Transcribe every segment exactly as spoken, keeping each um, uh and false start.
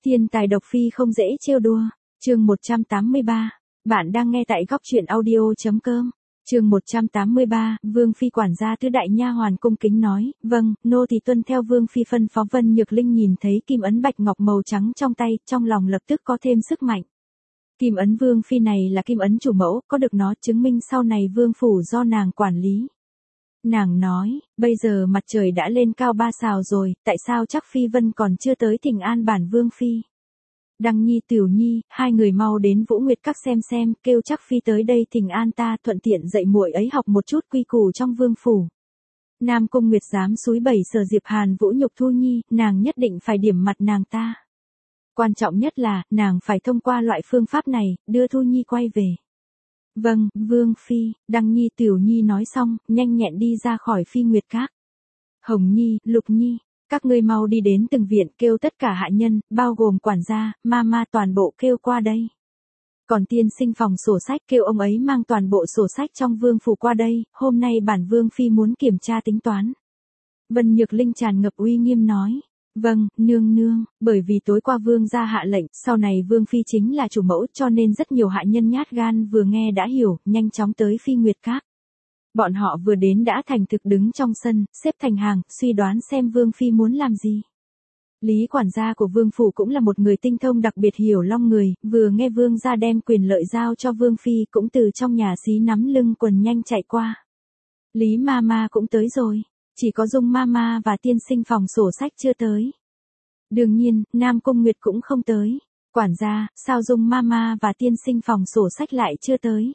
Thiên tài độc phi không dễ trêu đùa. Chương một trăm tám mươi ba. Bạn đang nghe tại góc truyện audio chấm com. Chương một trăm tám mươi ba, Vương phi quản gia tứ đại nha hoàn cung kính nói, "Vâng, nô tỳ tuân theo Vương phi phân phó." Vân Nhược Linh nhìn thấy kim ấn bạch ngọc màu trắng trong tay, trong lòng lập tức có thêm sức mạnh. Kim ấn Vương phi này là kim ấn chủ mẫu, có được nó chứng minh sau này vương phủ do nàng quản lý. Nàng nói, bây giờ mặt trời đã lên cao ba sào rồi, tại sao chắc phi Vân còn chưa tới thỉnh an bản Vương phi? Đăng Nhi, Tiểu Nhi, hai người mau đến Vũ Nguyệt Các xem xem, kêu chắc phi tới đây thỉnh an ta, thuận tiện dạy muội ấy học một chút quy củ trong vương phủ. Nam Cung Nguyệt dám xúi bẩy Sở Diệp Hàn vũ nhục Thu Nhi, nàng nhất định phải điểm mặt nàng ta. Quan trọng nhất là, nàng phải thông qua loại phương pháp này, đưa Thu Nhi quay về. Vâng, Vương phi. Đăng Nhi, Tiểu Nhi nói xong, nhanh nhẹn đi ra khỏi Phi Nguyệt Các. Hồng Nhi, Lục Nhi, các ngươi mau đi đến từng viện kêu tất cả hạ nhân, bao gồm quản gia, ma ma toàn bộ kêu qua đây. Còn tiên sinh phòng sổ sách kêu ông ấy mang toàn bộ sổ sách trong vương phủ qua đây, hôm nay bản Vương phi muốn kiểm tra tính toán. Vân Nhược Linh tràn ngập uy nghiêm nói. Vâng, nương nương, bởi vì tối qua vương gia hạ lệnh, sau này Vương phi chính là chủ mẫu, cho nên rất nhiều hạ nhân nhát gan vừa nghe đã hiểu, nhanh chóng tới Phi Nguyệt Các. Bọn họ vừa đến đã thành thực đứng trong sân, xếp thành hàng, suy đoán xem Vương phi muốn làm gì. Lý quản gia của vương phủ cũng là một người tinh thông đặc biệt hiểu long người, vừa nghe vương gia đem quyền lợi giao cho Vương phi cũng từ trong nhà xí nắm lưng quần nhanh chạy qua. Lý ma ma cũng tới rồi. Chỉ có Dung Mama và tiên sinh phòng sổ sách chưa tới. Đương nhiên, Nam Cung Nguyệt cũng không tới. Quản gia, sao Dung Mama và tiên sinh phòng sổ sách lại chưa tới?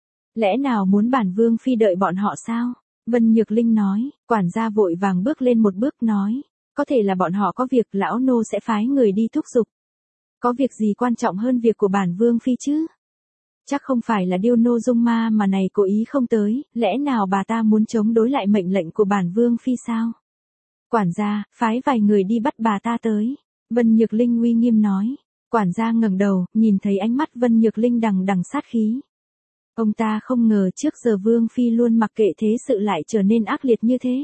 Lẽ nào muốn bản Vương phi đợi bọn họ sao? Vân Nhược Linh nói, quản gia vội vàng bước lên một bước nói, có thể là bọn họ có việc, lão nô sẽ phái người đi thúc giục. Có việc gì quan trọng hơn việc của bản Vương phi chứ? Chắc không phải là điêu nô Dung Ma mà này cố ý không tới, lẽ nào bà ta muốn chống đối lại mệnh lệnh của bản Vương phi sao? Quản gia, phái vài người đi bắt bà ta tới. Vân Nhược Linh uy nghiêm nói. Quản gia ngẩng đầu, nhìn thấy ánh mắt Vân Nhược Linh đằng đằng sát khí. Ông ta không ngờ trước giờ Vương phi luôn mặc kệ thế sự lại trở nên ác liệt như thế.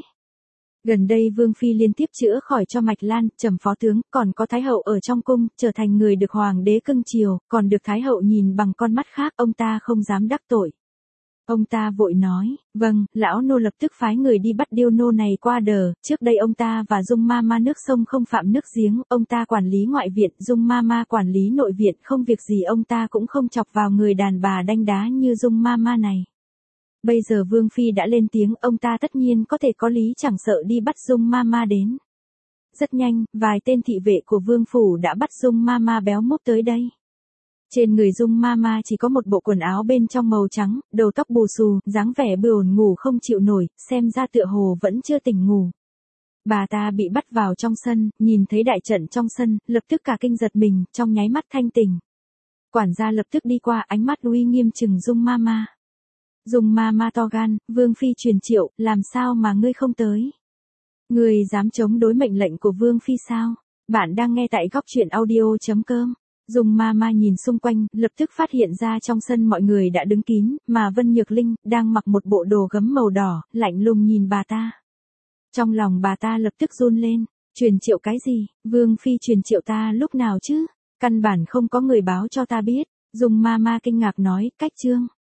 Gần đây Vương phi liên tiếp chữa khỏi cho Mạch Lan, Trầm phó tướng, còn có Thái hậu ở trong cung, trở thành người được hoàng đế cưng chiều, còn được Thái hậu nhìn bằng con mắt khác, ông ta không dám đắc tội. Ông ta vội nói, vâng, lão nô lập tức phái người đi bắt điêu nô này qua đờ, trước đây ông ta và Dung ma ma nước sông không phạm nước giếng, ông ta quản lý ngoại viện, Dung ma ma quản lý nội viện, không việc gì ông ta cũng không chọc vào người đàn bà đanh đá như Dung ma ma này. Bây giờ Vương phi đã lên tiếng, ông ta tất nhiên có thể có lý chẳng sợ đi bắt Dung Mama đến. Rất nhanh, vài tên thị vệ của vương phủ đã bắt Dung Mama béo mốc tới đây. Trên người Dung Mama chỉ có một bộ quần áo bên trong màu trắng, đầu tóc bù xù, dáng vẻ buồn ngủ không chịu nổi, xem ra tựa hồ vẫn chưa tỉnh ngủ. Bà ta bị bắt vào trong sân, nhìn thấy đại trận trong sân, lập tức cả kinh giật mình, trong nháy mắt thanh tỉnh. Quản gia lập tức đi qua, ánh mắt uy nghiêm trừng Dung Mama. Dung ma ma to gan, Vương phi truyền triệu, làm sao mà ngươi không tới? Ngươi dám chống đối mệnh lệnh của Vương phi sao? Bạn đang nghe tại góc truyện audio chấm com. Dung ma ma nhìn xung quanh, lập tức phát hiện ra trong sân mọi người đã đứng kín, mà Vân Nhược Linh đang mặc một bộ đồ gấm màu đỏ, lạnh lùng nhìn bà ta. Trong lòng bà ta lập tức run lên, truyền triệu cái gì? Vương phi truyền triệu ta lúc nào chứ? Căn bản không có người báo cho ta biết. Dung ma ma kinh ngạc nói, cách chương.